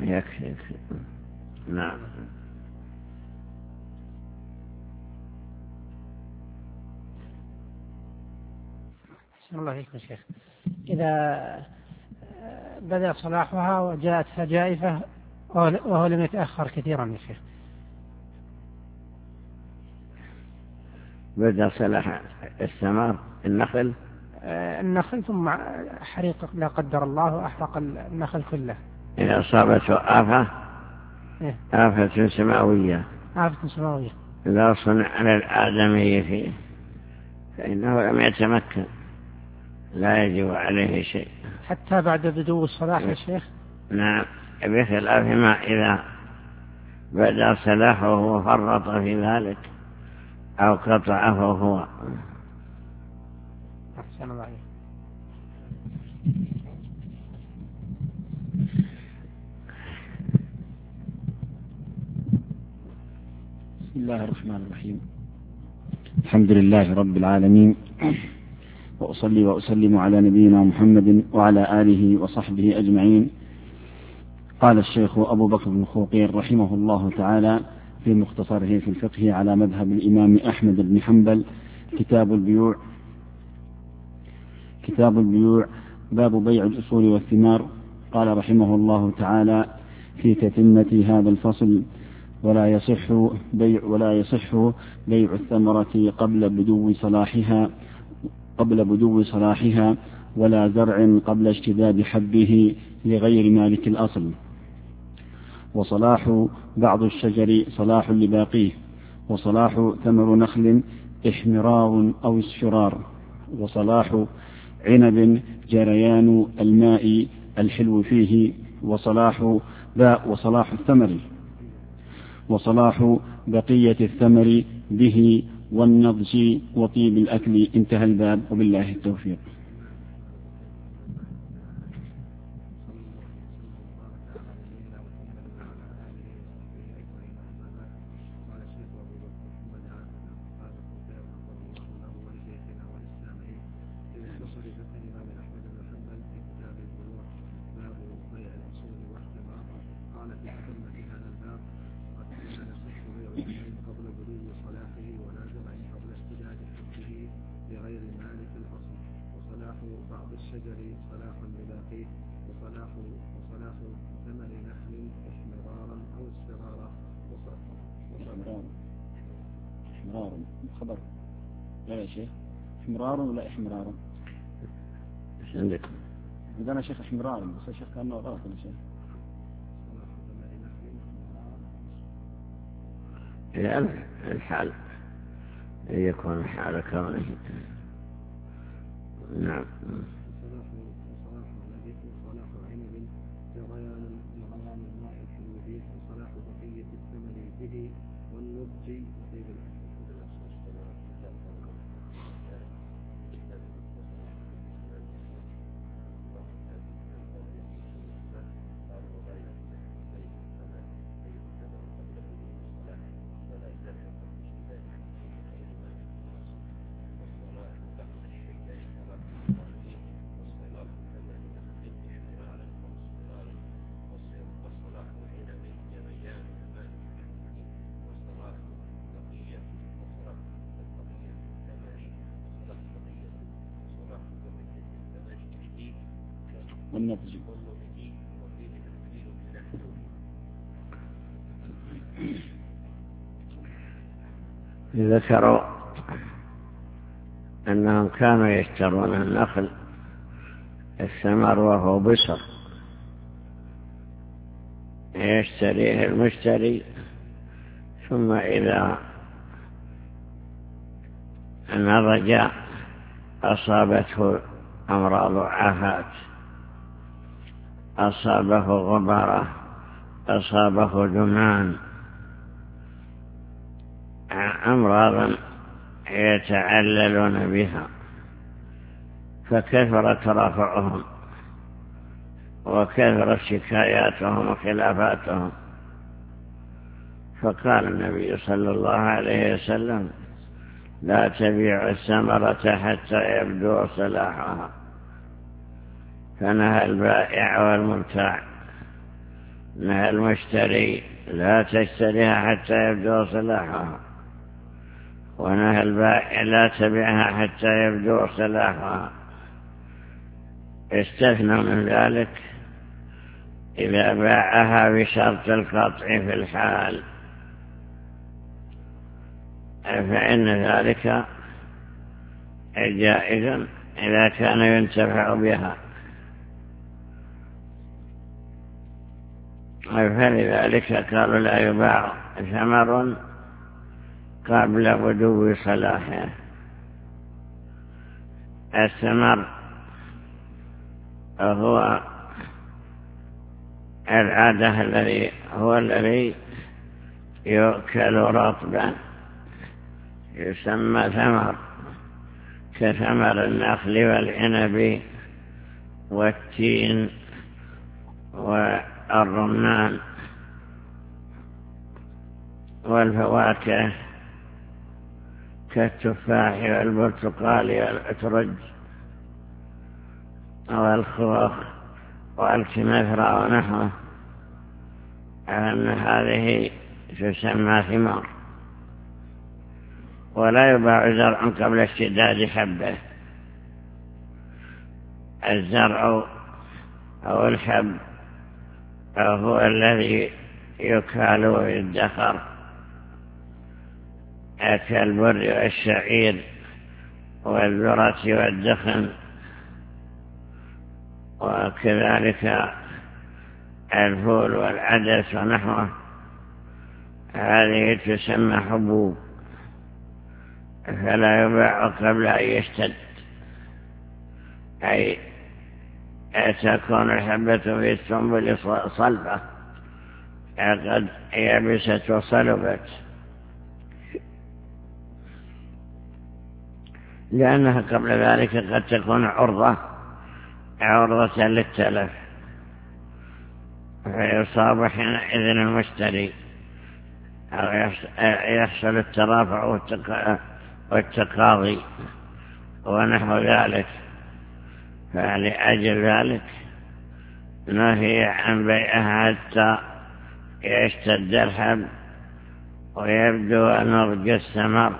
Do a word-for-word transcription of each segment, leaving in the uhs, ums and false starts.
يكفي يكفي. نعم. أحسن الله فيكم شيخ. إذا بدأ صلاحها وجاءتها جائفة وهو لم يتأخر كثيرا يا شيخ. بدأ صلاح الثمار النخل النخل ثم حريق لا قدر الله وأحرق النخل كله. إذا أصابته آفة إيه؟ آفة سماوية آفة سماوية لا صنع على الآدمي فيه فإنه لم يتمكن لا يجب عليه شيء حتى بعد بدو الصلاح يا شيخ. نعم بخلاف ما إذا بدأ صلاحه وفرط في ذلك أو قطعه هو. أحسن الله. بسم الله الرحمن الرحيم. الحمد لله رب العالمين، وأصلي وأسلم على نبينا محمد وعلى آله وصحبه أجمعين. قال الشيخ أبو بكر بن خوقير رحمه الله تعالى في مختصره في الفقه على مذهب الإمام أحمد بن حنبل: كتاب البيوع. كتاب البيوع باب بيع الأصول والثمار. قال رحمه الله تعالى في تتمة هذا الفصل: ولا يصح بيع ولا يصح بيع الثمرة قبل بدو صلاحها قبل بدو صلاحها ولا زرع قبل اشتداد حبه لغير مالك الأصل. وصلاح بعض الشجر صلاح لباقيه، وصلاح ثمر نخل احمرار أو اصفرار، وصلاح عنب جريان الماء الحلو فيه، وصلاح باء وصلاح الثمر، وصلاح بقية الثمر به والنضج وطيب الأكل. انتهى الباب، وبالله التوفيق. خبر لا يا شيخ، احمرار ولا احمرار؟ ايش عندك؟ عندنا شيخ احمرار، بس الشيخ كانه غلط يا شيخ. يعني الحال يكون الحال كونه. نعم. والنضج. ذكروا أنهم كانوا يشترون النخل الثمر وهو بشر، يشتريه المشتري، ثم إذا نضج أصابته أمراض عافات، أصابه غبرة، أصابه دمان، أمراضا يتعللون بها، فكثرت رفعهم وكثرت شكاياتهم وخلافاتهم، فقال النبي صلى الله عليه وسلم: لا تبيع الثمرة حتى يبدو صلاحها. فنهى البائع والمبتاع نهى المشتري لا تشتريها حتى يبدو صلاحها، ونهى البائع لا تبيعها حتى يبدو صلاحها. استثنى من ذلك إذا باعها بشرط القطع في الحال، فإن ذلك جائز إذا كان ينتفع بها، فلذلك قالوا لا يباع ثمر قبل بدو صلاحه. الثمر هو العادة الذي هو الذي يؤكل رطبا يسمى ثمر، كثمر النخل والعنب والتين والرمان والفواكه كالتفاح والبرتقال والأترج والخوخ والكمثرى ونحوه، أن هذه تسمى ثمار. ولا يباع زرع قبل اشتداد حبه. الزرع أو الحب هو الذي يكال ويدخر كالبر والشعير والذرة والدخن، وكذلك الفول والعدس ونحوه، هذه تسمى حبوب، فلا يباع قبل أن يشتد، أي تكون الحبة في السنبل صلبة قد يبست وصلبت، لأنها قبل ذلك قد تكون عرضة عرضة للتلف، فيصاب حينئذ المشتري أو يحصل الترافع والتقاضي ونحو ذلك. فلأجل ذلك نهي عن بيعها حتى يشتد الحب ويبدو نضج الثمر.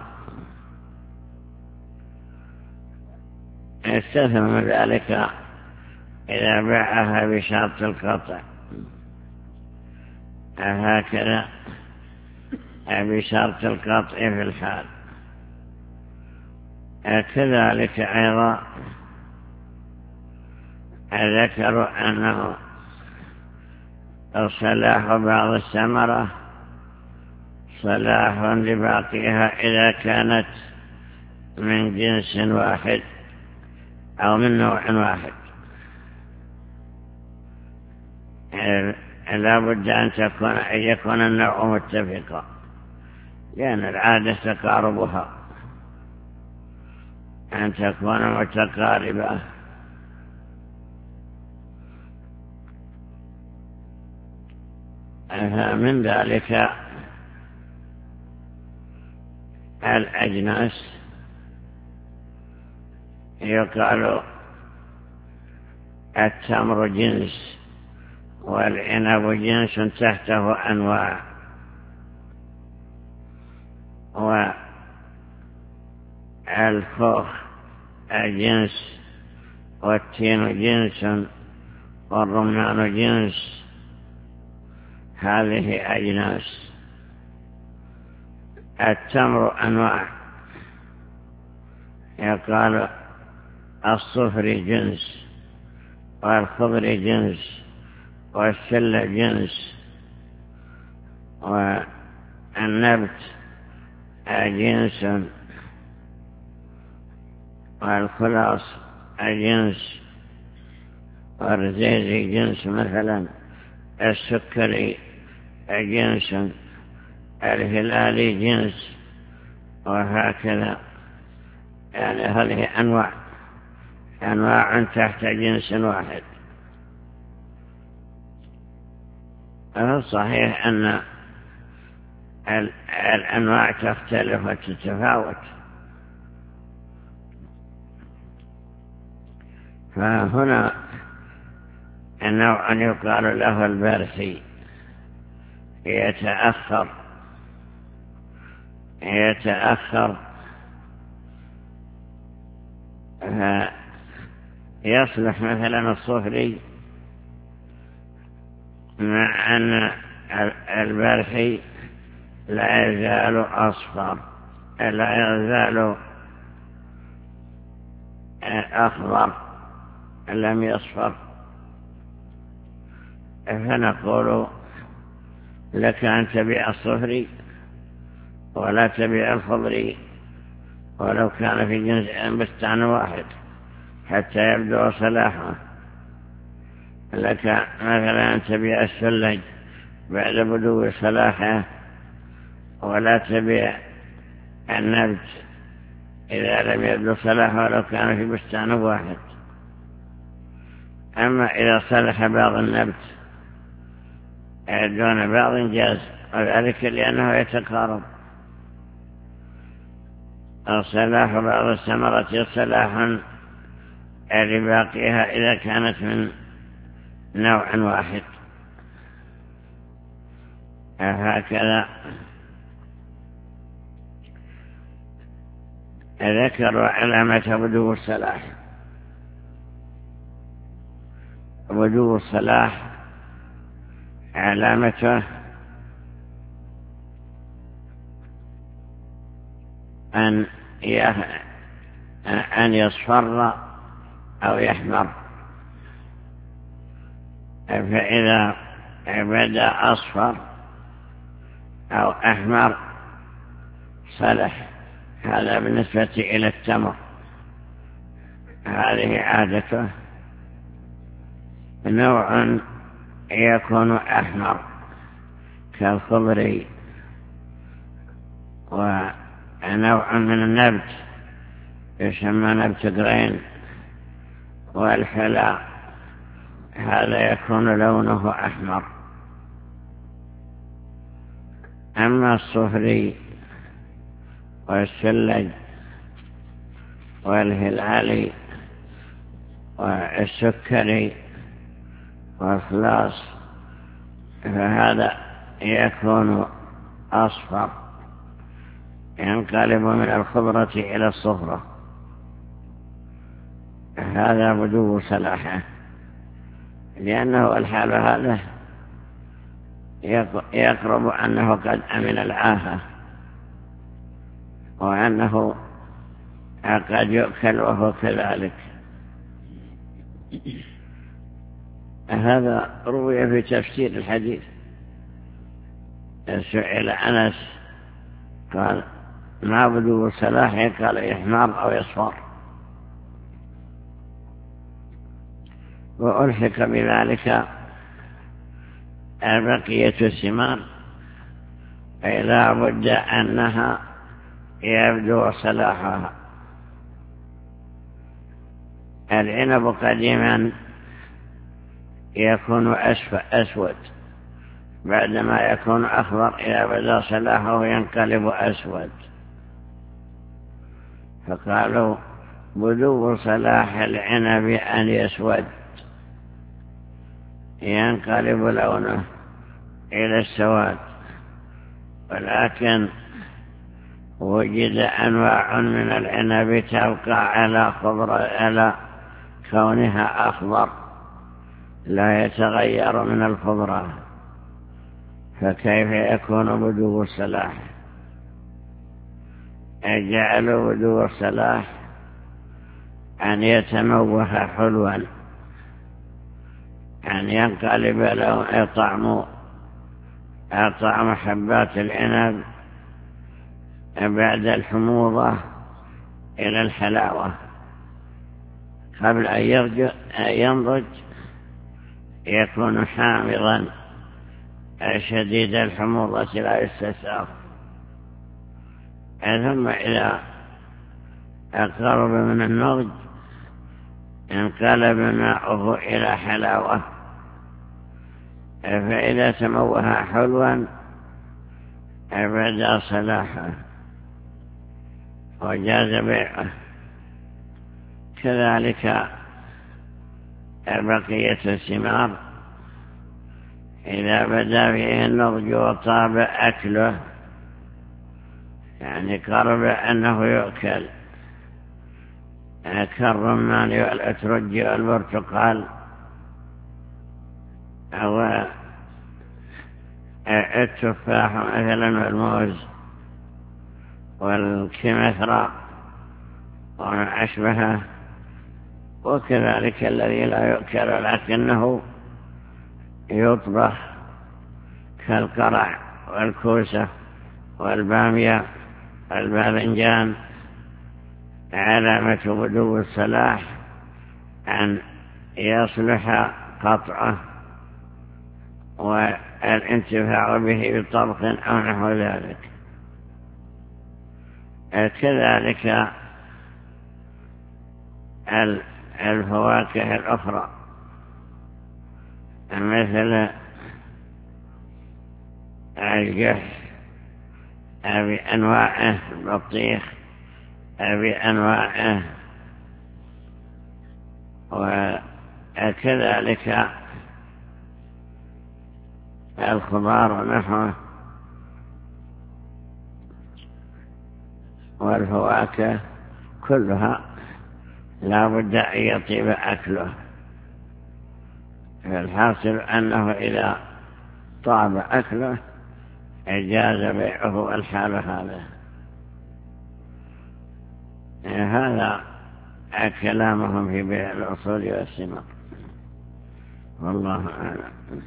استثنى من ذلك إذا باعها بشرط القطع، هكذا بشرط القطع في الحال. كذلك أيضا ذكروا أنه صلاح بعض الثمرة صلاح لباقيها إذا كانت من جنس واحد أو من نوع واحد. لا بد أن تكون أن يكون النوع متفقا، لأن العادة تقاربها، أن تكون متقاربة. من ذلك الأجناس، يقال التمر جنس والعنب جنس تحته أنواع، والخوخ جنس والتين جنس والرمان جنس، هذه أجناس. التمر أنواع، يقال الصفر جنس والخضر جنس والسلة جنس والنبت جنس والخلاص جنس والرزيز جنس، مثلا السكري جنس، الهلالي جنس، وهكذا. يعني هذه أنواع أنواع تحت جنس واحد. صحيح أن الأنواع تختلف وتتفاوت، فهنا النوع يقال له البرثي، يتأخر يتأخر يصلح مثلا الصفري مع أن البرحي لا يزال أصفر لا يزال أخضر لم يصفر، فنقول لك أن تبيع الصفري ولا تبيع الخضري ولو كان في جنس بستان واحد حتى يبدو صلاحه. لك مثلا أن تبيع السلج بعد بدو صلاحه ولا تبيع النبت إذا لم يبدو صلاحه ولو كان في بستان واحد. أما إذا صلح بعض النبت دون بعض جاز، وذلك لأنه يتقارب. صلاح بعض الثمرة صلاح لباقيها إذا كانت من نوع واحد. هكذا ذكروا علامة بدو الصلاح. بدو الصلاح علامته أن أن يصفر أو يحمر، فإذا بدأ أصفر أو أحمر صلح. هذا بالنسبة إلى التمر، هذه عادته. نوع يكون أحمر كالخضري، ونوع من النبت يسمى نبت قرين والحلا، هذا يكون لونه أحمر. أما الصفري والسلج والهلالي والسكري والخلاص فهذا يكون أصفر، ينقلب من الخضرة إلى الصفرة. هذا بدو صلاحه، لأنه الحال هذا يقرب أنه قد أمن العاهة، وأنه قد يؤكل وهو كذلك. هذا روي في تفسير الحديث. سئل أنس قال ما بدو الصلاح؟ قال يحمر أو يصفر. وألحق بذلك بقية الثمار، فلا بد أنها يبدو صلاحها. العنب قديما يكون أسود، بعدما يكون أخضر إذا بدا صلاحه ينقلب أسود، فقالوا بدو صلاح العنب أن يسود، ينقلب لونه إلى السواد. ولكن وجد أنواع من العنب تبقى على خضرة على كونها أخضر لا يتغير من الخضرة، فكيف يكون بدو الصلاح؟ جعلوا بدو الصلاح أن يتموه حلوا، أن ينقلب له طعم طعم حبات العنب بعد الحموضة إلى الحلاوة. قبل أن ينضج يكون حامضا شديد الحموضة لا يستساغ، ثم إذا اقترب من النضج انقلب ماءه إلى حلاوة، فإذا تموه حلوا بدا صلاحه وجاز بيعه. كذلك بقية الثمار إذا بدا فيه النضج وطاب أكله، يعني قرب أنه يؤكل، كالرمان والأترج والبرتقال أو التفاح مثلا والموز والكمثرى وما أشبهه، وكذلك الذي لا يؤكل لكنه يطبخ كالقرع والكوسة والبامية والباذنجان، علامة بدو الصلاح أن يصلح قطعه والانتفاع به بطبخ أو نحو ذلك. كذلك الفواكه الأخرى مثل الجح بأنواعه، البطيخ بأنواعه، وكذلك الخضار ونحوه والفواكه كلها لا بد أن يطيب أكله. فالحاصل أنه إذا طاب أكله جاز بيعه والحال هذا. هذا كلامهم في بيع الأصول والثمار، والله أعلم.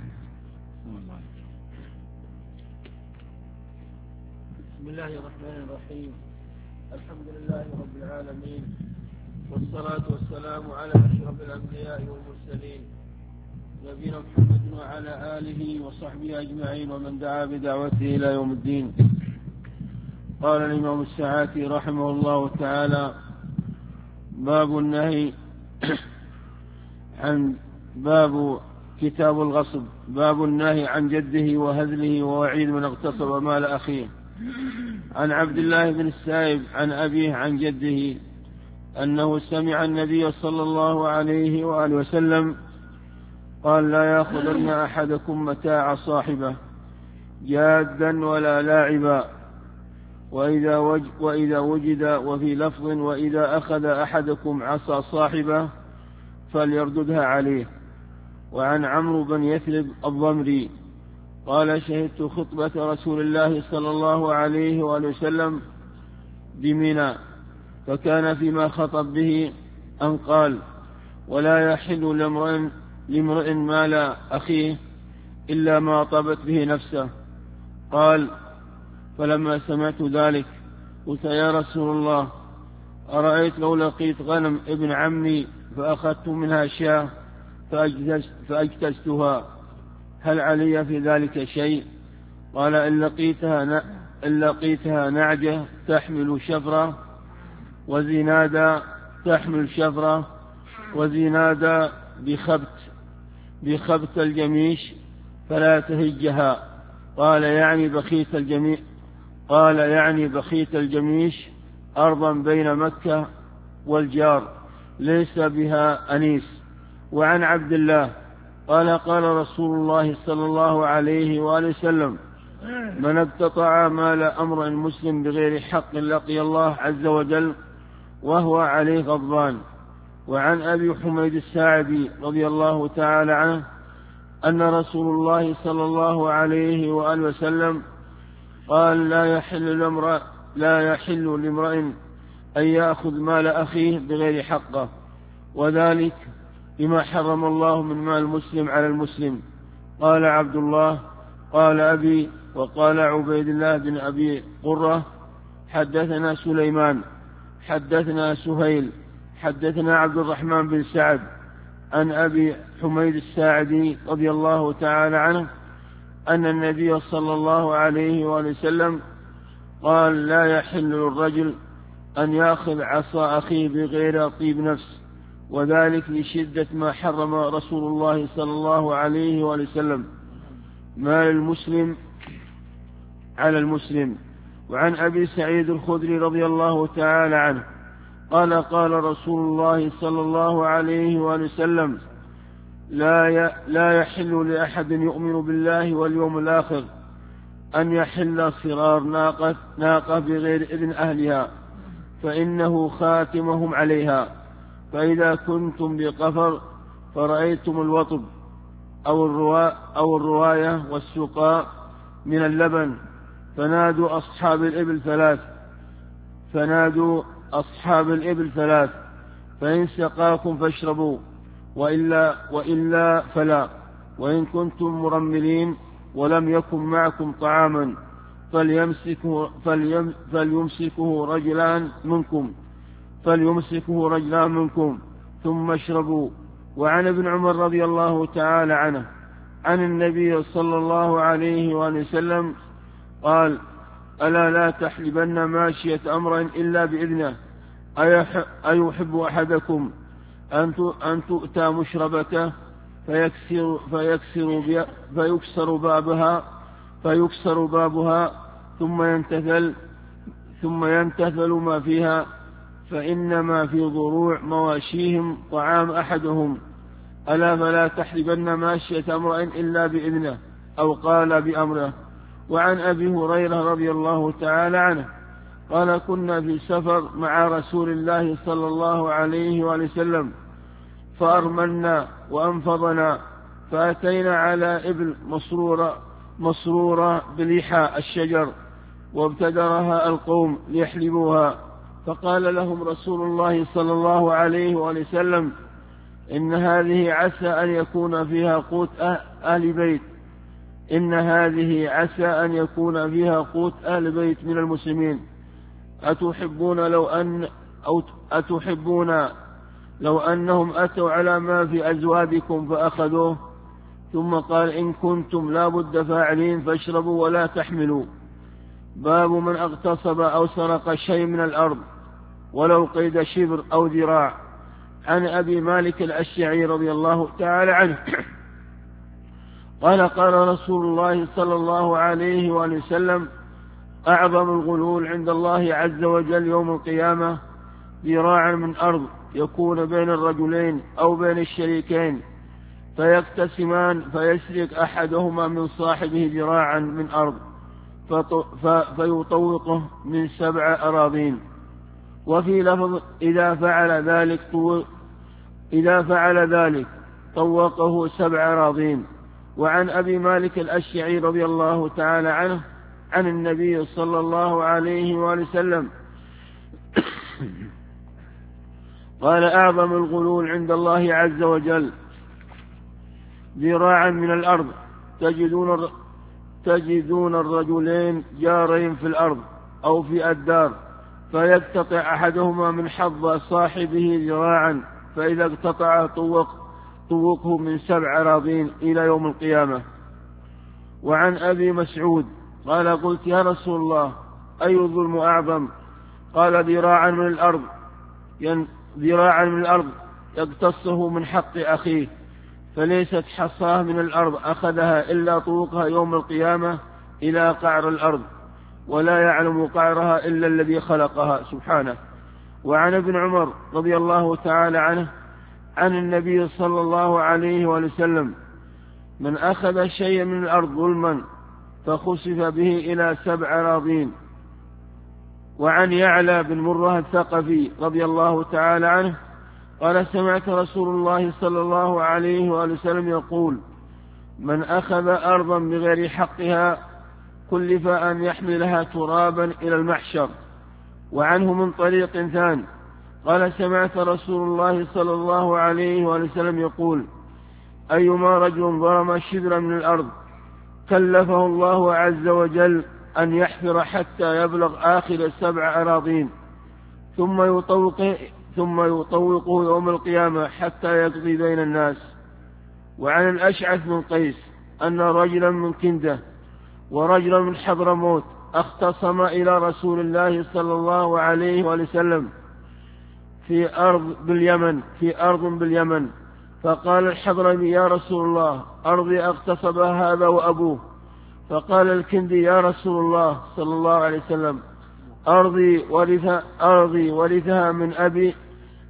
بسم الله الرحمن الرحيم. الحمد لله رب العالمين، والصلاة والسلام على أشرف الأنبياء والمرسلين، نبينا محمد وعلى آله وصحبه أجمعين ومن دعا بدعوته إلى يوم الدين. قال الإمام السعاتي رحمه الله تعالى: باب النهي عن باب كتاب الغصب باب النهي عن جده وهزله ووعيد من اغتصب مال أخيه. عن عبد الله بن السائب عن أبيه عن جده أنه سمع النبي صلى الله عليه وآله وسلم قال: لا يأخذن أحدكم متاع صاحبه جادا ولا لاعبا، وإذا, وج وإذا وجد، وفي لفظ: وإذا أخذ أحدكم عصا صاحبه فليرددها عليه. وعن عمرو بن يثرب الضمري قال: شهدت خطبة رسول الله صلى الله عليه وآله وسلم بمنى، فكان فيما خطب به أن قال: ولا يحل لامرئ لامرئ مال أخيه إلا ما طابت به نفسه. قال: فلما سمعت ذلك قلت: يا رسول الله، أرأيت لو لقيت غنم ابن عمي فأخذت منها شاة فأجتزتها، هل علي في ذلك شيء؟ قال: إن لقيتها, إن لقيتها نعجة تحمل شفرة وزنادا تحمل شفرة وزنادا بخبت بخبت الجميش فلا تهجها. قال: يعني بخيت الجميع قال يعني بخيت الجميش أرضا بين مكة والجار ليس بها أنيس. وعن عبد الله قال: قال رسول الله صلى الله عليه وآله وسلم: من اقتطع مال أمر مسلم بغير حق لقي الله عز وجل وهو عليه غضبان. وعن أبي حميد الساعدي رضي الله تعالى عنه أن رسول الله صلى الله عليه وآله وسلم قال: لا يحل لامرئ لا يحل لامرئ أن يأخذ مال أخيه بغير حقه، وذلك بما حرم الله من مال المسلم على المسلم. قال عبد الله: قال أبي. وقال عبيد الله بن أبي قرة: حدثنا سليمان حدثنا سهيل حدثنا عبد الرحمن بن سعد عن أبي حميد الساعدي رضي الله تعالى عنه أن النبي صلى الله عليه وآله وسلم قال: لا يحل للرجل أن يأخذ عصا أخيه بغير طيب نفس، وذلك لشدة ما حرم رسول الله صلى الله عليه وآله وسلم مال المسلم على المسلم. وعن أبي سعيد الخدري رضي الله تعالى عنه قال: قال رسول الله صلى الله عليه وآله وسلم: لا لا يحل لأحد يؤمن بالله واليوم الآخر أن يحل صرار ناقة, ناقة بغير إذن أهلها، فإنه خاتمهم عليها. فإذا كنتم بقفر فرأيتم الوطب أو, الروا أو الرواية والسقاء من اللبن فنادوا أصحاب الإبل ثلاث فنادوا أصحاب الإبل ثلاث فإن سقاكم فاشربوا وإلا, وإلا فلا. وإن كنتم مرملين ولم يكن معكم طعاما فليمسكه, فليم فليمسكه رجلان منكم فليمسكه رجلان منكم ثم اشربوا. وعن ابن عمر رضي الله تعالى عنه عن النبي صلى الله عليه وسلم قال: ألا لا تحلبن ماشية أمر إلا بإذنه، أيحب أحدكم أن تؤتى مشربته فيكسر, فيكسر, فيكسر بابها فيكسر بابها ثم ينتثل ثم ينتثل ما فيها، فإنما في ضروع مواشيهم طعام أحدهم. ألا فلا تحلبن ماشية أمر إلا بإذنه، أو قال بأمره. وعن أبي هريرة رضي الله تعالى عنه قال: كنا في سفر مع رسول الله صلى الله عليه وسلم فأرملنا وأنفضنا، فأتينا على إبل مسرورة, مسرورة بليحى الشجر وابتدرها القوم ليحلبوها، فقال لهم رسول الله صلى الله عليه وسلم: إن هذه عسى أن يكون فيها قوت أهل بيت إن هذه عسى أن يكون فيها قوت أهل بيت من المسلمين، أتحبون لو أن أو أتحبون لو أنهم أتوا على ما في أزوادكم فأخذوه؟ ثم قال: إن كنتم لا بد فاعلين فاشربوا ولا تحملوا. باب من اغتصب أو سرق شيء من الأرض ولو قيد شبر أو ذراع. عن أبي مالك الأشعري رضي الله تعالى عنه قال: قال رسول الله صلى الله عليه وسلم: أعظم الغلول عند الله عز وجل يوم القيامة ذراعا من أرض يكون بين الرجلين أو بين الشريكين فيقتسمان فيسرق أحدهما من صاحبه ذراعا من أرض فيطوقه من سبع أراضين. وفي لفظ: إذا فعل ذلك إذا فعل ذلك طوقه سبع أراضين. وعن أبي مالك الأشعري رضي الله تعالى عنه عن النبي صلى الله عليه وسلم قال: أعظم الغلول عند الله عز وجل ذراعا من الأرض تجدون تجدون الرجلين جارين في الأرض أو في الدار فيقتطع أحدهما من حظ صاحبه ذراعا، فإذا اقتطع طوق طوقه من سبع أراضين إلى يوم القيامة. وعن أبي مسعود قال: قلت يا رسول الله أي الظلم أعظم؟ قال: ذراعا من الأرض ذراعا من الأرض يقتصه من حق أخيه، فليست حصاه من الأرض أخذها إلا طوقها يوم القيامة إلى قعر الأرض، ولا يعلم قعرها إلا الذي خلقها سبحانه. وعن ابن عمر رضي الله تعالى عنه عن النبي صلى الله عليه وسلم: من أخذ شيئا من الأرض ظلما فخسف به إلى سبع أراضين. وعن يعلى بن مرة الثقفي رضي الله تعالى عنه قال: سمعت رسول الله صلى الله عليه وسلم يقول: من أخذ أرضا بغير حقها كلف أن يحملها ترابا إلى المحشر. وعنه من طريق ثاني قال: سمعت رسول الله صلى الله عليه وسلم يقول: أيما رجل ظلم شبرا من الأرض كلفه الله عز وجل أن يحفر حتى يبلغ آخر سبع أراضين ثم يطوقه ثم يطوقه يوم القيامة حتى يقضي بين الناس. وعن الأشعث من قيس أن رجلا من كندة ورجلا من حضرموت اختصم إلى رسول الله صلى الله عليه وسلم في أرض باليمن في أرض باليمن فقال الحضرمي: يا رسول الله أرضي اغتصبها هذا وأبوه. فقال الكندي: يا رسول الله صلى الله عليه وسلم أرضي ورثها, أرضي ورثها من أبي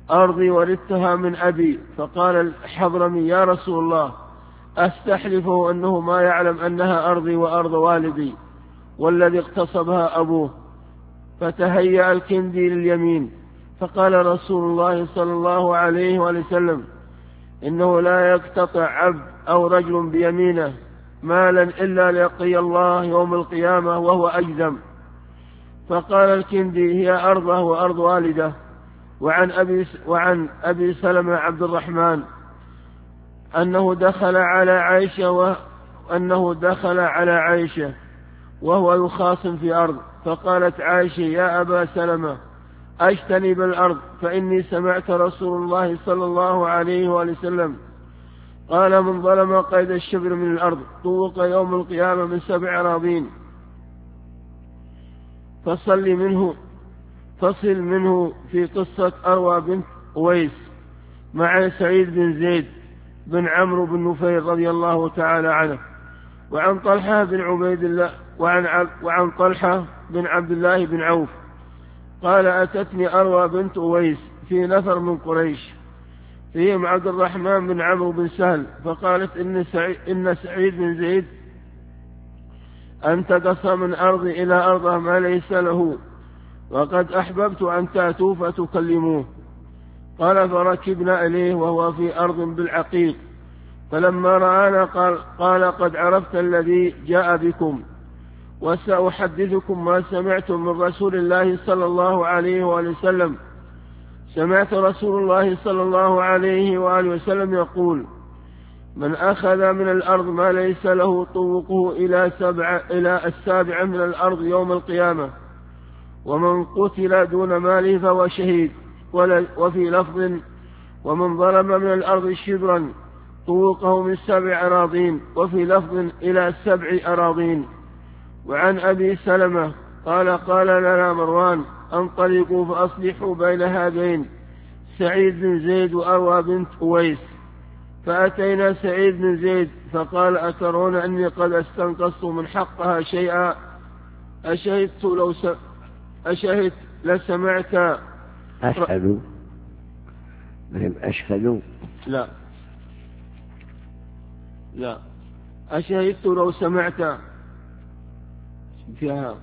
أرضي ورثتها من أبي. فقال الحضرمي يا رسول الله أستحلفه أنه ما يعلم أنها أرضي وأرض والدي والذي اغتصبها أبوه. فتهيأ الكندي لليمين، فقال رسول الله صلى الله عليه وسلم إنه لا يقتطع عبد أو رجل بيمينه مالا إلا ليقي الله يوم القيامة وهو أجزم. فقال الكندي هي أرضه وأرض والده. وعن أبي, وعن أبي سلمة عبد الرحمن أنه دخل على عائشة وأنه دخل على عائشة وهو يخاصم في أرض، فقالت عائشة يا أبا سلمة أجتنب الأرض فإني سمعت رسول الله صلى الله عليه وسلم قال من ظلم قيد الشبر من الأرض طوق يوم القيامة من سبع أراضين. فصل منه فصل منه في قصة أروى بنت أويس مع سعيد بن زيد بن عمرو بن نفيل رضي الله تعالى عنه. وعن طلحة بن عبيد الله وعن, وعن طلحة بن عبد الله بن عوف قال أتتني أروى بنت أويس في نفر من قريش فيهم عبد الرحمن بن عمرو بن سهل، فقالت إن سعيد, إن سعيد بن زيد انتقص من أرضي إلى أرضه ما ليس له وقد أحببت أن تأتوا فتكلموه. قال فركبنا إليه وهو في أرض بالعقيق، فلما رآنا قال, قال قد عرفت الذي جاء بكم وسأحدثكم ما سمعتم من رسول الله صلى الله عليه وآله وسلم. سمعت رسول الله صلى الله عليه وآله وسلم يقول من أخذ من الأرض ما ليس له طوقه إلى, سبع إلى السابع من الأرض يوم القيامة، ومن قتل دون ماله فهو شهيد. وفي لفظ ومن ظلم من الأرض شبرا طوقه من سبع أراضين، وفي لفظ إلى سبع أراضين. وعن أبي سلمة قال قال لنا مروان انطلقوا فأصلحوا بين هذين سعيد بن زيد وأروى بنت أويس. فأتينا سعيد بن زيد فقال أترون أني قد استنقصت من حقها شيئا أشهدت لو س... أشهدت لسمعت أشهدوا أشهدوا لا لا أشهدت لو سمعت فيها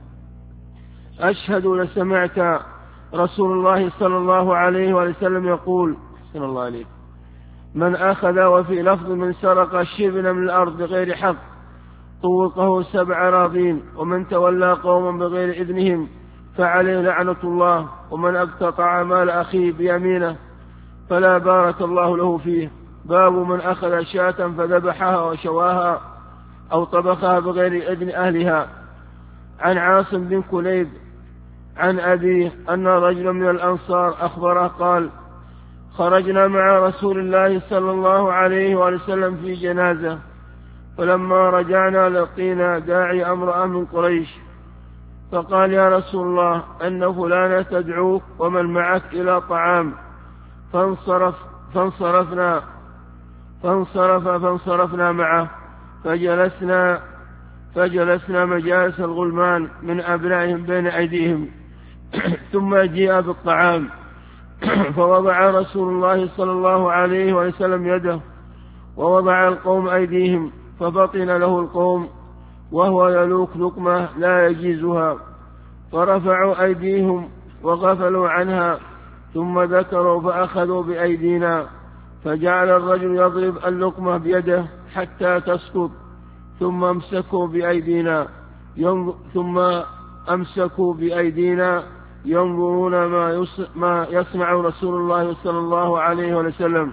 أشهد لسمعت رسول الله صلى الله عليه وسلم يقول صلى الله عليه من أخذ وفي لفظ من سرق الشبن من الأرض بغير حق طوقه سبع أراضين، ومن تولى قوما بغير إذنهم فعليه لعنة الله، ومن اقتطع مال أخيه بيمينه فلا بارك الله له فيه. باب من أخذ شاة فذبحها وشواها أو طبخها بغير إذن أهلها. عن عاصم بن كليب عن أبيه أن رجلا من الأنصار أخبره قال خرجنا مع رسول الله صلى الله عليه وسلم في جنازة، فلما رجعنا لقينا داعي امرأة من قريش فقال يا رسول الله أن فلانة تدعوك ومن معك إلى طعام، فانصرف فانصرفنا فانصرف فانصرفنا معه فجلسنا فجلسنا مجالس الغلمان من أبنائهم بين أيديهم ثم جاء بالطعام فوضع رسول الله صلى الله عليه وسلم يده ووضع القوم أيديهم فبطن له القوم وهو يلوك لقمة لا يجيزها، فرفعوا أيديهم وغفلوا عنها ثم ذكروا فأخذوا بأيدينا، فجعل الرجل يضرب اللقمة بيده حتى تسقط ثم امسكوا بأيدينا ثم أمسكوا بأيدينا ينظرون ما, ما يسمع رسول الله صلى الله عليه وسلم،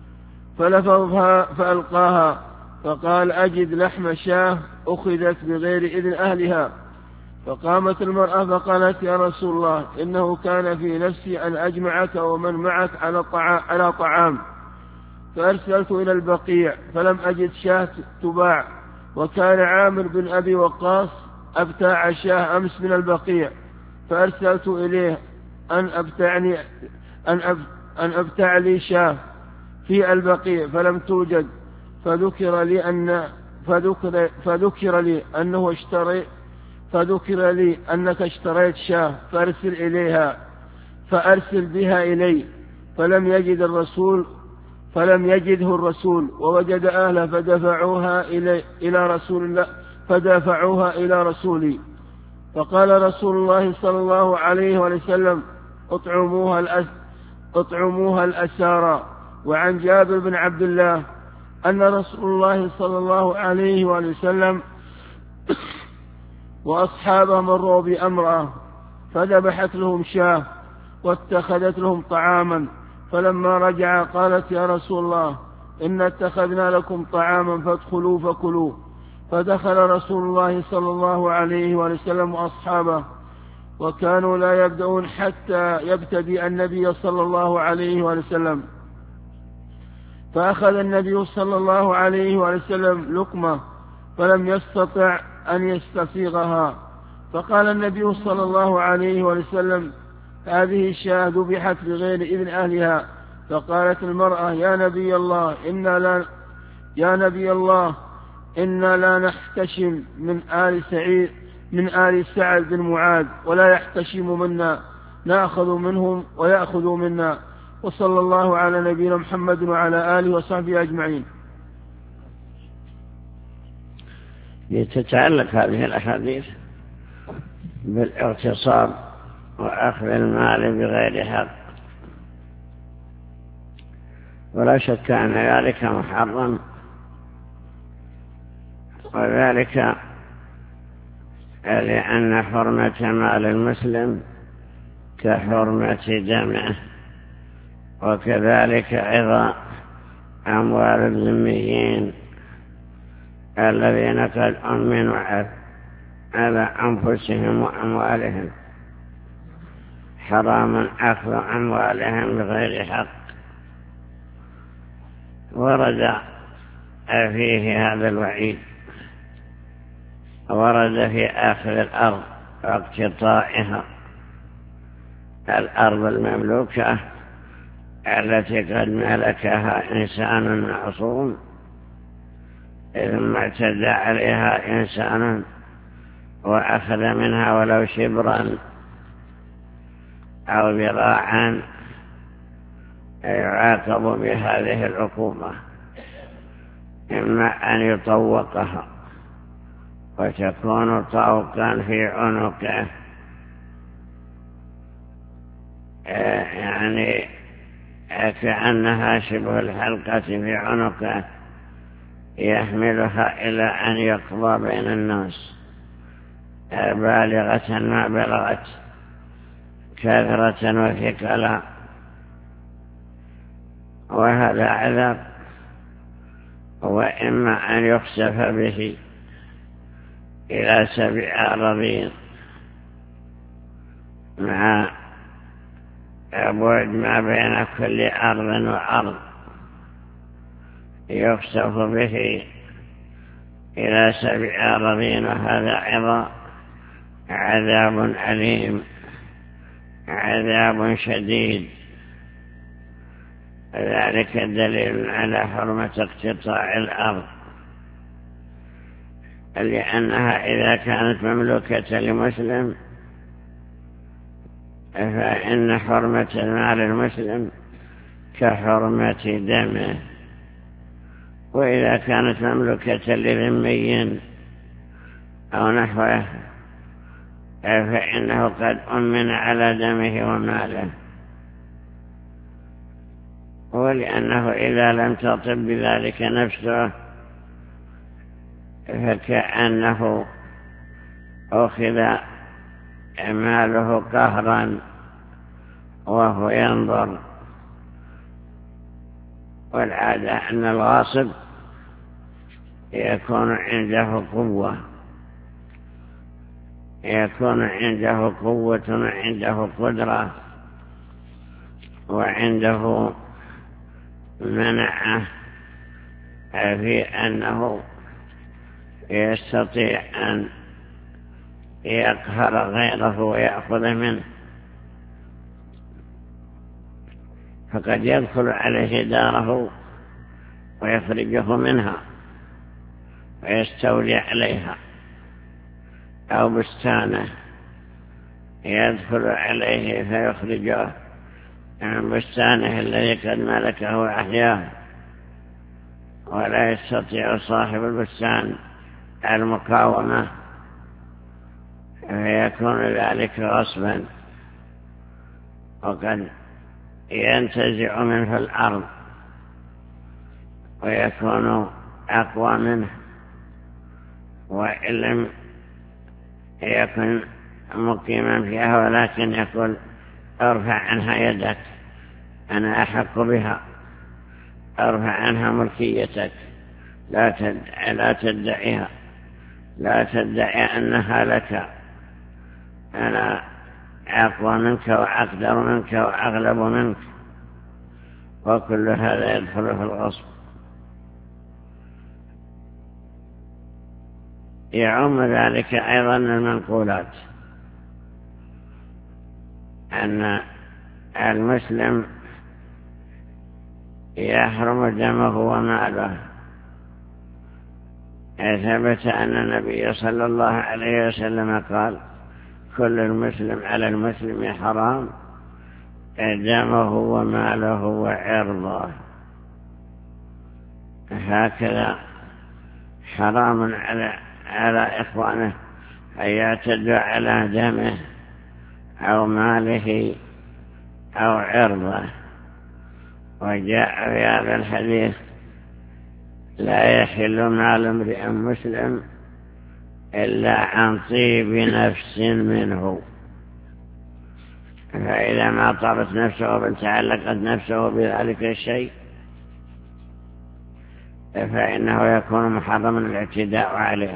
فلفظها فألقاها فقال أجد لحم شاه أخذت بغير إذن أهلها. فقامت المرأة فقالت يا رسول الله إنه كان في نفسي أن أجمعك ومن معك على طعام, على طعام فأرسلت إلى البقيع فلم أجد شاه تباع، وكان عامر بن أبي وقاص أبتاع شاه أمس من البقيع، فأرسلت إليه أن أبتعني أن, أب أن أبتع لي شاه في البقيع فلم توجد، فذكر لي أن فذكر, فذكر لي أنه اشتري فذكر لي أنك اشتريت شاه فأرسل إليها فأرسل بها إلي، فلم يجد الرسول فلم يجده الرسول ووجد أهله فدفعوها إلى إلى رسول الله فدفعوها إلى رسولي، فقال رسول الله صلى الله عليه وسلم: اطعموها الأس اطعموها الأسارى. وعن جابر بن عبد الله أن رسول الله صلى الله عليه وسلم وأصحابه مروا بأمرأة فذبحت لهم شاة واتخذت لهم طعاما، فلما رجع قالت: يا رسول الله، إن اتخذنا لكم طعاما فادخلوا فكلوا. فدخل رسول الله صلى الله عليه وسلم وأصحابه، وكانوا لا يبدأون حتى يبتدئ النبي صلى الله عليه وسلم، فأخذ النبي صلى الله عليه وسلم لقمة فلم يستطع أن يستفيغها، فقال النبي صلى الله عليه وسلم: هذه الشاة ذبحت بغير إذن أهلها. فقالت المرأة: يا نبي الله إنا لا يا نبي الله إنا لا نحتشم من آل سعيد من آل سعد بن معاذ ولا يحتشم منا، نأخذ منهم ويأخذوا منا. وصلى الله على نبينا محمد وعلى آله وصحبه أجمعين. تتعلق هذه الأحاديث بالاغتصاب وأخذ المال بغير حق، ولا شك أن ذلك محرم، وذلك لأن حرمة مال المسلم كحرمة دمه، وكذلك أيضا أموال الذميين الذين قد أمنوا على أنفسهم وأموالهم حرام أخذ أموالهم بغير حق. ورد فيه هذا الوعيد، ورد في آخر الأرض واقتطاعها، الأرض المملوكة التي قد ملكها إنسان معصوم ثم اعتدى عليها إنسان وأخذ منها ولو شبرا أو ذراعا، يعاقب بهذه العقوبة، إما أن يطوقها وتكون طوقا في عنقه، يعني كأنها شبه الحلقة في عنقه يحملها إلى أن يقضى بين الناس بالغة ما بلغت كثرة وثقلا، وهذا عذاب. وإما أن يخسف به إلى سبع أراضين مع بعد ما بين كل أرض وأرض، يخسف به إلى سبع أراضين، وهذا أيضا عذاب أليم، عذاب شديد. ذلك دليل على حرمة اقتطاع الأرض، لأنها إذا كانت مملوكة لمسلم فإن حرمة المال المسلم كحرمة دمه، وإذا كانت مملوكة لذمي أو نحوه فإنه قد أمن على دمه وماله، ولأنه إذا لم تطب بذلك نفسه فكأنه أخذ ماله قهرا وهو ينظر. والعادة أن الغاصب يكون عنده قوة يكون عنده قوة وعنده قدرة وعنده منعه في أنه يستطيع أن يقهر غيره ويأخذ منه، فقد يدخل عليه داره ويخرجه منها ويستولي عليها، أو بستانه يدخل عليه فيخرجه من بستانه الذي قد ملكه وأحياه، ولا يستطيع صاحب البستان المقاومة، فيكون ذلك غصبا، وقد ينتزع منه الأرض ويكون أقوى منه، وإن لم يكن مقيما فيها ولكن يقول ارفع عنها يدك، أنا أحق بها، ارفع عنها ملكيتك، لا تدعي لا تدعيها، لا تدعي أنها لك، أنا أقوى منك وأقدر منك وأغلب منك، وكل هذا يدخل في الغصب. يعم ذلك أيضا المنقولات، أن المسلم يحرم دمه وماله. ثبت أن النبي صلى الله عليه وسلم قال كل المسلم على المسلم حرام دمه وماله وعرضه. هكذا حرام على على إخوانه أن يعتدوا على دمه أو ماله أو عرضه. وجاء في هذا الحديث لا يحل مال امرئ مسلم إلا عن طيب نفس منه، فإذا ما طابت نفسه بل تعلقت نفسه بذلك الشيء فإنه يكون محرما الاعتداء عليه.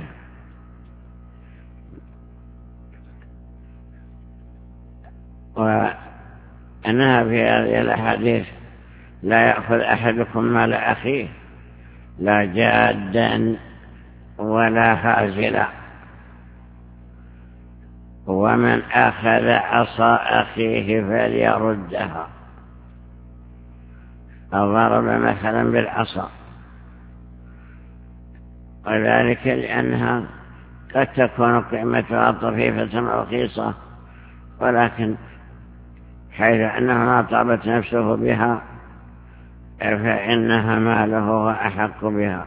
وأنها في هذه الأحاديث لا يأخذ أحدكم مال أخيه لا جادا ولا خازلا، ومن أخذ عصا أخيه فليردها. ضرب مثلا بالعصا، وذلك لأنها قد تكون قيمتها طفيفة رخيصة، ولكن حيث أنه ما طابت نفسه بها فإنها ماله وأحق بها،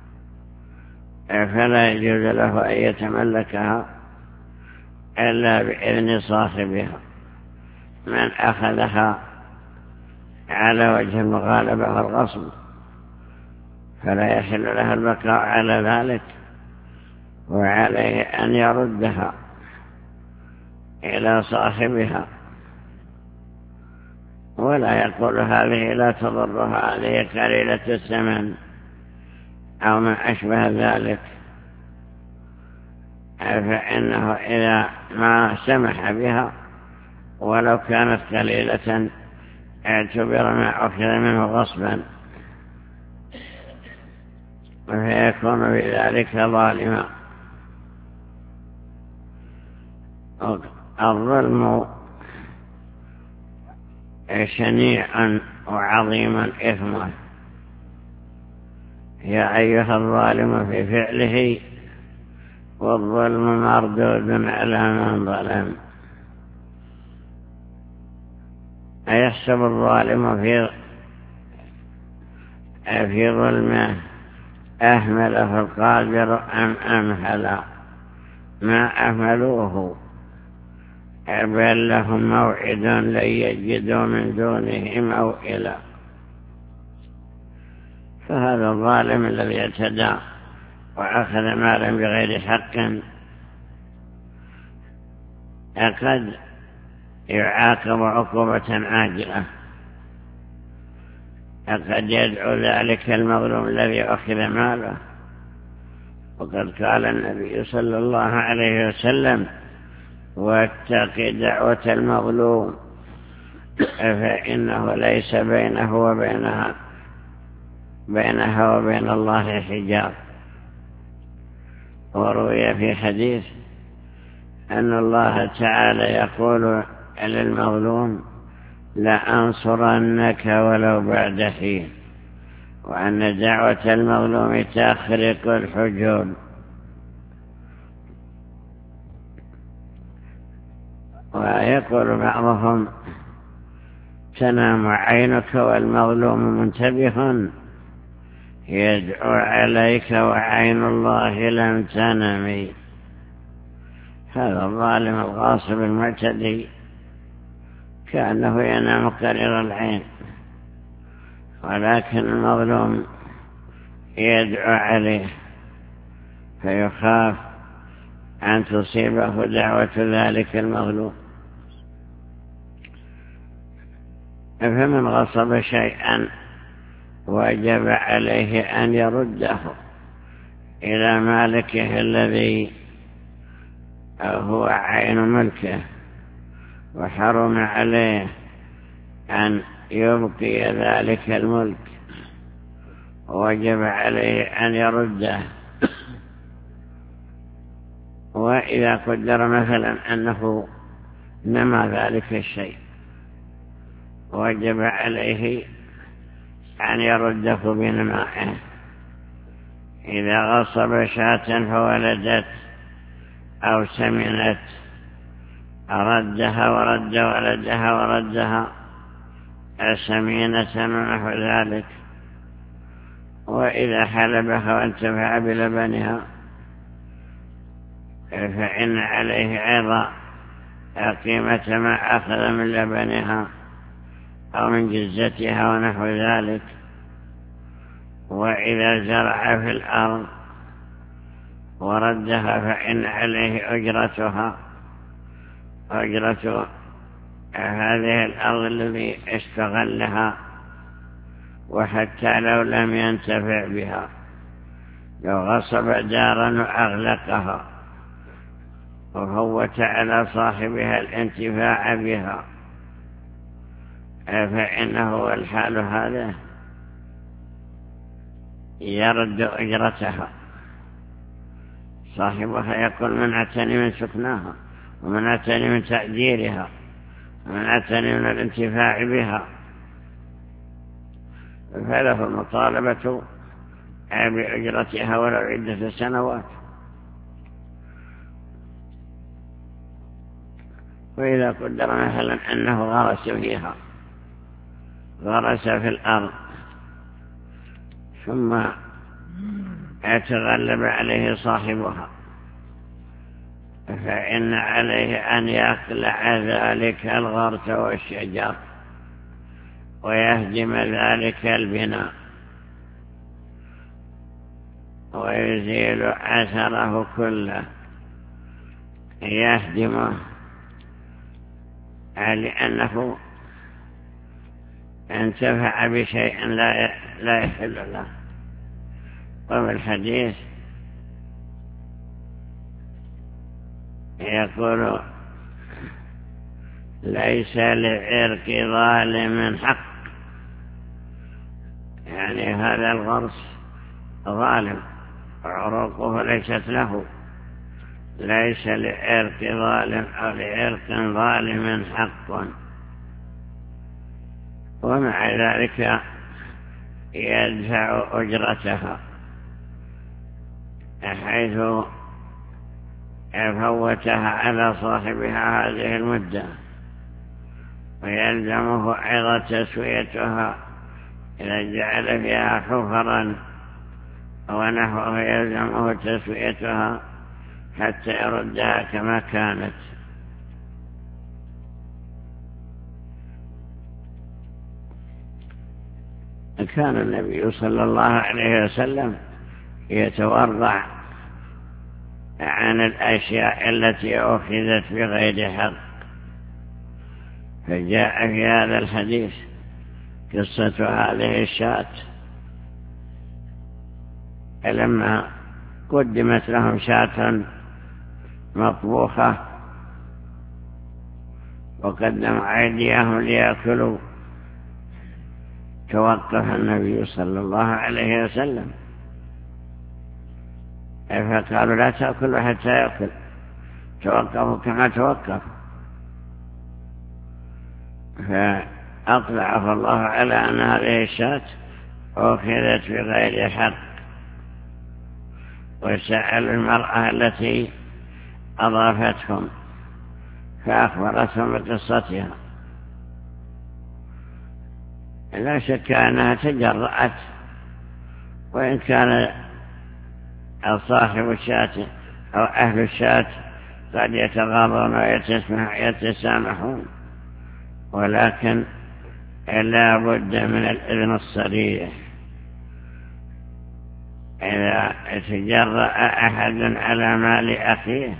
فلا يجوز له أن يتملكها إلا بإذن صاحبها. من أخذها على وجه المغالبة والغصب فلا يحل له البقاء على ذلك، وعليه أن يردها إلى صاحبها، ولا يقول هذه لا تضرها، هذه قليلة الثمن أو ما أشبه ذلك، فإنه إذا ما سمح بها ولو كانت قليلة اعتبر ما أخذ منه غصبا، فيكون بذلك ظالما. الظلم شنيعا وعظيما إثما، يا أيها الظالم في فعله، والظلم مردود على من ظلم. أيحسب الظالم في في ظلمه أهمله القادر أم أمهل؟ ما أهملوه، بل لهم موعد لن يجدوا من دونه موئلا. فهذا الظالم الذي اعتدى وأخذ مالا بغير حق قد يعاقب عقوبة عاجلة، قد يدعو ذلك المظلوم الذي أخذ ماله. وقد قال النبي صلى الله عليه وسلم واتق دعوة المظلوم فإنه ليس بينه وبينها بينها وبين الله حجاب. وروي في حديث أن الله تعالى يقول للمظلوم لأنصرنك ولو بعد حين، وأن دعوة المظلوم تخرق الحجون. ويقول بعضهم تنام عينك والمظلوم منتبه يدعو عليك وعين الله لم تنم. هذا الظالم الغاصب المعتدي كأنه ينام قرير العين، ولكن المظلوم يدعو عليه فيخاف أن تصيبه دعوة ذلك المظلوم. فمن غصب شيئا وجب عليه أن يرده إلى مالكه الذي هو عين ملكه، وحرم عليه أن يبقي ذلك الملك، وجب عليه أن يرده. وإذا قدر مثلا أنه نمى ذلك الشيء وجب عليه أن يرده بنمائه. إذا غصب شاة فولدت أو سمنت ردها ورد ولدها وردها سمينة ونحو ذلك. وإذا حلبها وانتفع بلبنها فإن عليه أيضا قيمة ما أخذ من لبنها أو من جزتها ونحو ذلك. وإذا زرع في الأرض وردها فإن عليه أجرتها، أجرة هذه الأرض الذي استغلها، وحتى لو لم ينتفع بها، لو غصب دارا وأغلقها وفوت على صاحبها الانتفاع بها فإنه الحال هذا يرد أجرتها. صاحبها يقول منعتني من سكناها، ومنعتني من تأجيرها، ومنعتني من الانتفاع بها، فله المطالبة بأجرتها ولو عدة سنوات. وإذا قدر مثلا أنه غرس فيها، غرس في الأرض ثم يتغلب عليه صاحبها، فإن عليه أن يقلع ذلك الغرس والشجر ويهدم ذلك البناء ويزيل أثره كله، يهدمه لأنه انتفع بشيء لا يحل له. وفي الحديث يقول ليس لعرق ظالم حق، يعني هذا الغرس ظالم عروقه ليست له، ليس لعرق ظالم أو لعرق ظالم حق. ومع ذلك يدفع أجرتها حيث فوتها على صاحبها هذه المدة، ويلزمه أيضا تسويتها إذا جعل فيها حفرا ونحوه، يلزمه تسويتها حتى يردها كما كانت. كان النبي صلى الله عليه وسلم يتورع عن الأشياء التي أخذت بغير حق، فجاء في هذا الحديث قصة هذه الشاة لما قدمت لهم شاة مطبوخة وقدموا أيديهم ليأكلوا، توقف النبي صلى الله عليه وسلم فقالوا لا تأكلوا حتى يأكل، توقفوا كما توقف، فأطلعه الله على أن هذه الشاة أخذت بغير حق، وسأل المرأة التي أضافتهم فأخبرتهم بقصتها، لا شك أنها تجرأت، وإن كان صاحب الشاة أو أهل الشاة قد يتغاضون ويتسامحون، ولكن لا بد من الإذن الصريح. إذا تجرأ أحد على مال أخيه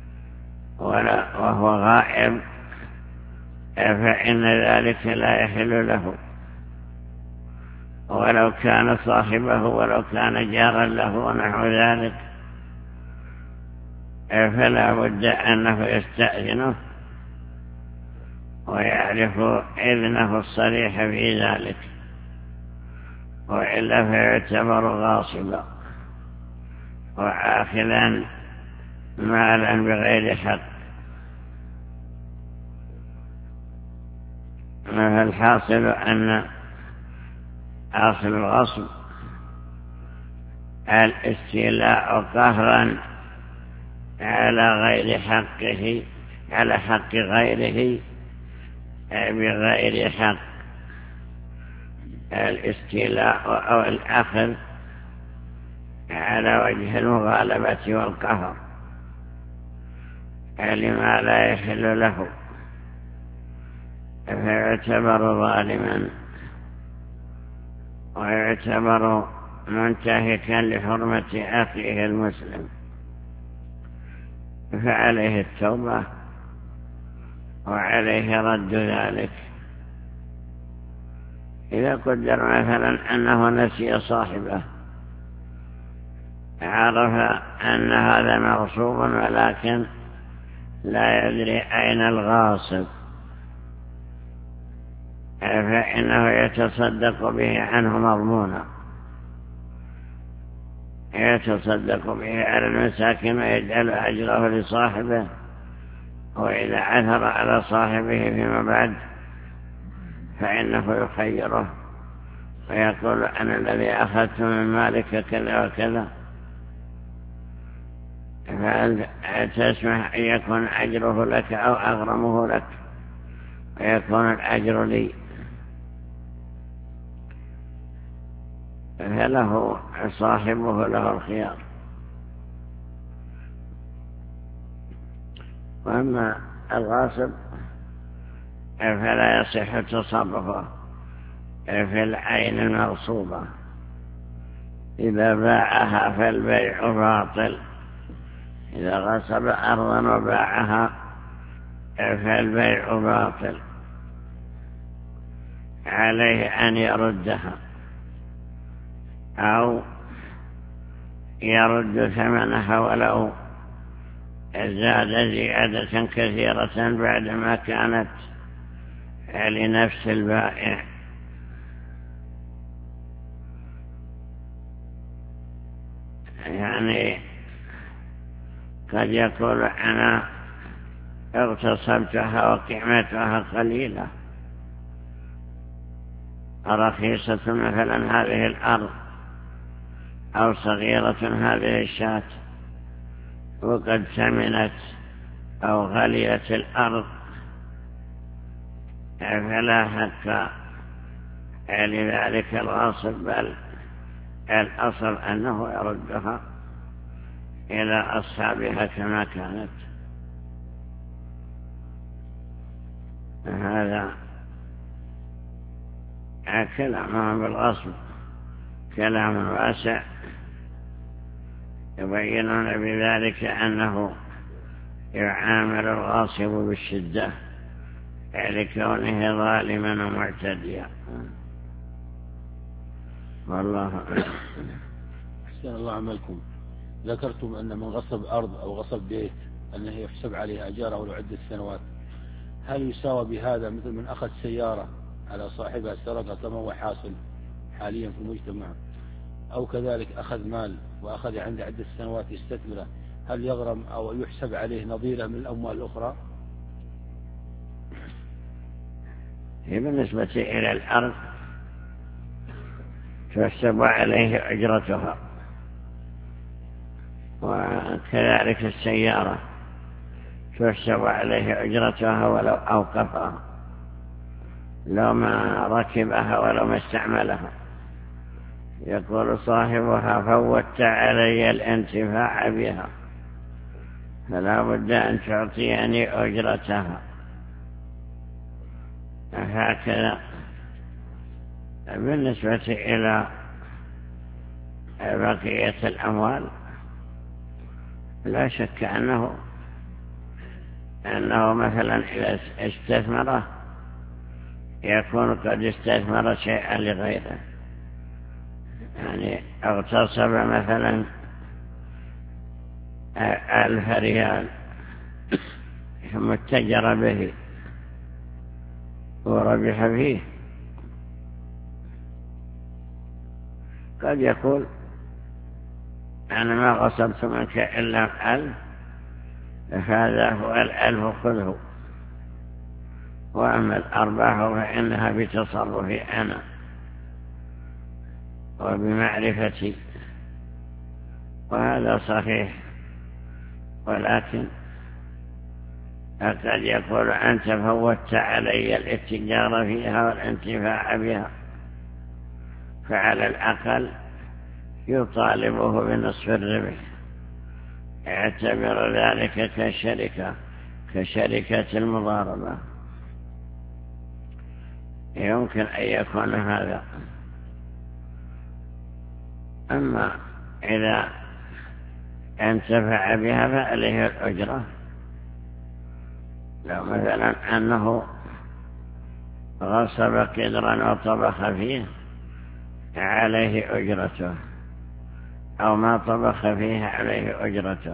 وهو غائب فإن ذلك لا يحل له، ولو كان صاحبه ولو كان جارا له ونحو ذلك، فلا بد أنه يستأذنه ويعرف إذنه الصريح في ذلك، وإلا فيعتبر غاصبا وآخذا مالا بغير حق. فالحاصل أن أصل الغصب الاستيلاء قهرا على غير حقه، على حق غيره بغير حق، الاستيلاء أو الأخذ على وجه المغالبة والقهر لما لا يحل له، فيعتبر ظالما ويعتبر منتهكا لحرمة أخيه المسلم، فعليه التوبة وعليه رد ذلك. إذا قدر مثلا أنه نسي صاحبه، عرف أن هذا مغصوب ولكن لا يدري أين الغاصب، فإنه يتصدق به عنه مضمونا، يتصدق به على المساكين ويجعل أجره لصاحبه، وإذا عثر على صاحبه فيما بعد فإنه يخيره ويقول أنا الذي أخذت من مالك كذا وكذا، فهل تسمح أن يكون أجره لك أو أغرمه لك ويكون الأجر لي؟ فله صاحبه له الخيار. وأما الغاصب فلا يصح تصرفه في العين المغصوبة، إذا باعها فالبيع باطل، إذا غصب أرضا وباعها فالبيع باطل، عليه أن يردها أو يرد ثمنها ولو زاد زيادة كثيرة بعدما كانت لنفس البائع. يعني قد يقول أنا اغتصبتها وقيمتها قليلة رخيصة، مثلا هذه الأرض أو صغيرة هذه الشاة، وقد ثمنت أو غليت الأرض، فلا حق لذلك الغاصب، بل الأصل أنه يردها إلى أصحابها كما كانت. هذا كلامهم بالغصب كلام واسع، يبينون بذلك أنه يعامل الغاصب بالشدة لكونه ظالما ومعتديا. والله أحسن الله عملكم. ذكرتم أن من غصب أرض أو غصب بيت أنه يحسب عليه أجاره لعدة سنوات، هل يساوى بهذا مثل من أخذ سيارة على صاحبها سرقة كما هو حاصل حاليا في المجتمع، أو كذلك أخذ مال وأخذ عنده عدة سنوات يستثمره، هل يغرم أو يحسب عليه نظيره من الأموال الأخرى؟ بالنسبة إلى الأرض تحسب عليه أجرتها، وكذلك السيارة تحسب عليه أجرتها ولو أوقفها، لو ما ركبها ولو ما استعملها. يقول صاحبها فوت علي الانتفاع بها فلا بد أن تعطيني أجرتها. هكذا بالنسبة إلى بقية الأموال لا شك أنه أنه مثلا إذا استثمره يكون قد استثمر شيئا لغيره، يعني اغتصب مثلا ألف ريال ثم اتجر به وربح فيه، قد يقول أنا ما غصبت منك إلا ألف فهذا هو الألف خذه، وأما الأرباح فإنها بتصرفي أنا وبمعرفتي، وهذا صحيح. ولكن قد يقول أنت فوت علي الاتجار فيها والانتفاع بها، فعلى الأقل يطالبه بنصف الربح، يعتبر ذلك كشركة كشركة المضاربة، يمكن أن يكون هذا. أما إذا انتفع بها فعليه الأجرة. لو مثلا أنه غصب قدرا وطبخ فيه عليه أجرته، أو ما طبخ فيه عليه أجرته،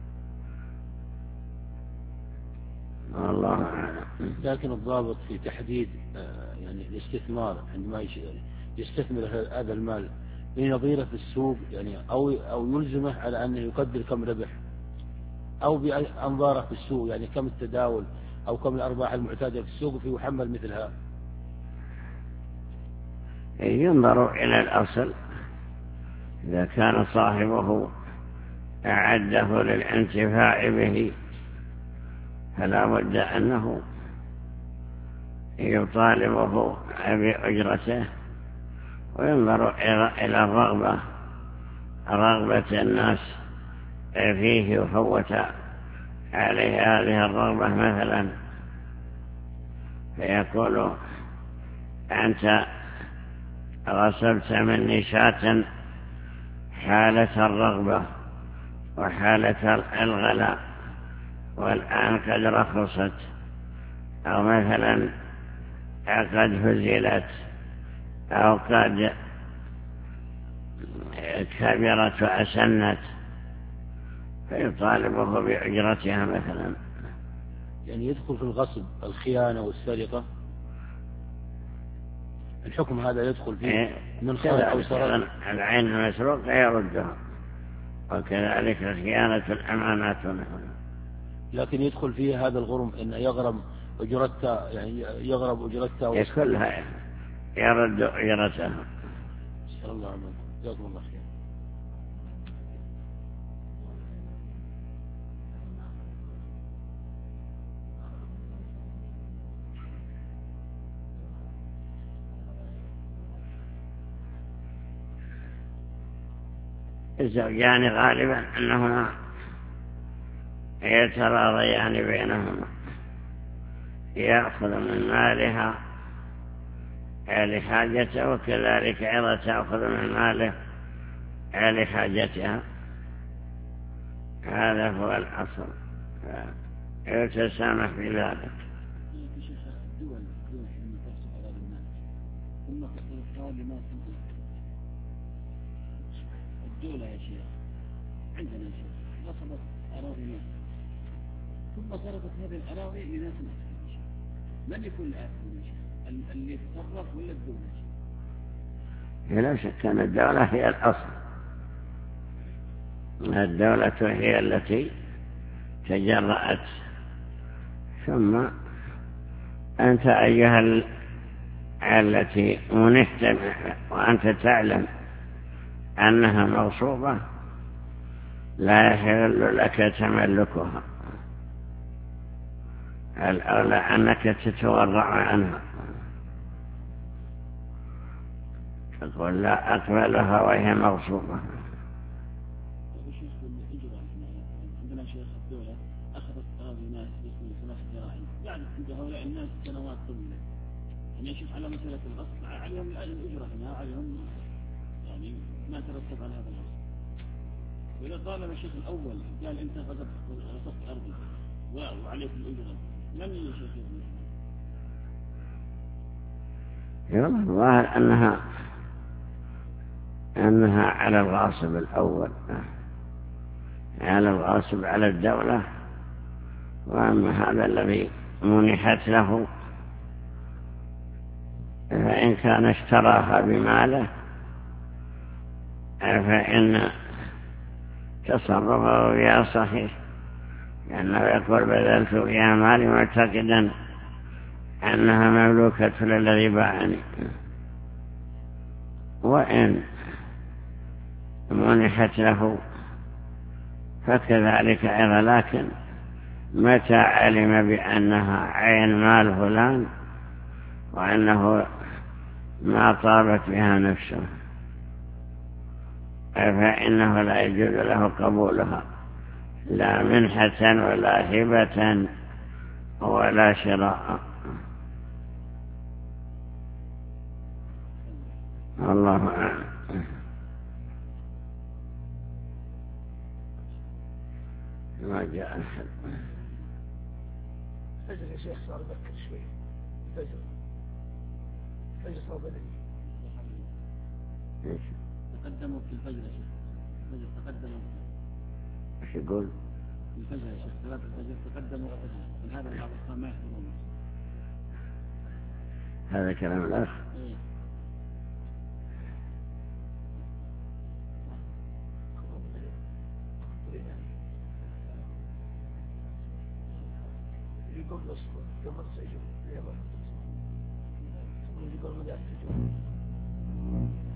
والله أعلم. لكن الضابط في تحديد يعني الاستثمار عندما يستثمر هذا المال لنظيره في السوق، يعني أو أو يلزمه على أنه يقدر كم ربح، أو بأنظاره في السوق يعني كم التداول أو كم الأرباح المعتادة في السوق في يحمل مثلها. ينظر إلى الأصل، إذا كان صاحبه أعده للانتفاع به فلا بد أنه يطالبه بأجرته، وينظر إلى الرغبة رغبة الناس فيه وفوت عليه هذه الرغبة مثلا، فيقول أنت غصبت مني شاة حالة الرغبة وحالة الغلاء والآن قد رخصت، أو مثلا قد هزلت أو قد كبرت وأسنت، فيطالبه بأجرتها مثلا. يعني يدخل في الغصب الخيانة والسرقة، الحكم هذا يدخل فيه من خلع أو سرقة. العين المسروقة يردها، وكذلك خيانة الأمانات ونحوها. لكن يدخل فيه هذا الغرم إن يغرم أجرتها، يعني يغرب أجرتها كلها يرد أجرتها. صلى الله عليه وسلم. جزاكم الله خير. الزوجان غالبا أنهما يتراضيان بينهما، يأخذ من مالها لحاجته وكذلك أيضا تأخذ من ماله لحاجتها، هذا هو الأصل، يتسامح في ذلك. الدولة يا شيخ عندنا يا شيخ غصبت أراضي ناس ثم صرفت هذه الأراضي لناس ناس، من يكون الآثم يا شيخ؟ اللي يتصرف ولا الدولة يا شيخ؟ لا شك أن الدولة هي الأصل، الدولة هي التي تجرأت، ثم أنت أيها التي منحت وأنت تعلم أنها مغصوبة لا يحل لك تملكها، الأولى أنك تتورع عنها يقول لا أقبلها وهي مغصوبة. عندنا شيخ الدولة أخذت أراضي ناس باسم صلاح الزراعي، يعني عند هؤلاء الناس سنوات طويلة، يعني يشوف على مسألة الغصب عليهم الأجرة هنا، عليهم يعني ما ترتب على هذا الغصب. وإذا طالما الشيخ الأول قال أنت غصبت أرضي وعليك الأجرة، من يشيخ يقول الظاهر أنها أنها على الغاصب الأول، على الغاصب على الدولة، وأما هذا الذي منحت له فإن كان اشتراها بماله فإن تصرفه فيها صحيح، لأنه يقول بذلت فيها مالي معتقدا أنها مملوكة للذي باعني. وإن منحت له فكذلك أيضا، لكن متى علم بأنها عين مال فلان وأنه ما طابت بها نفسه فإنه لا يجوز له قبولها، لا منحة ولا هبة ولا شراء. الله أعلم. ما جاء أحد. فجر يا شيخ صار بكر شوي. فجر فجر صار بدري. ايش؟ تقدموا في الفجر يا شيخ. الفجر تقدموا. ايش يقول؟ الفجر يا شيخ، صلاة الفجر تقدموا من هذا بعض الصلاة ما يحضرون. هذا كلام الأخ. إيه. يقول الصلاة قبل السجود، يقول الصلاة يقول بدأت السجود.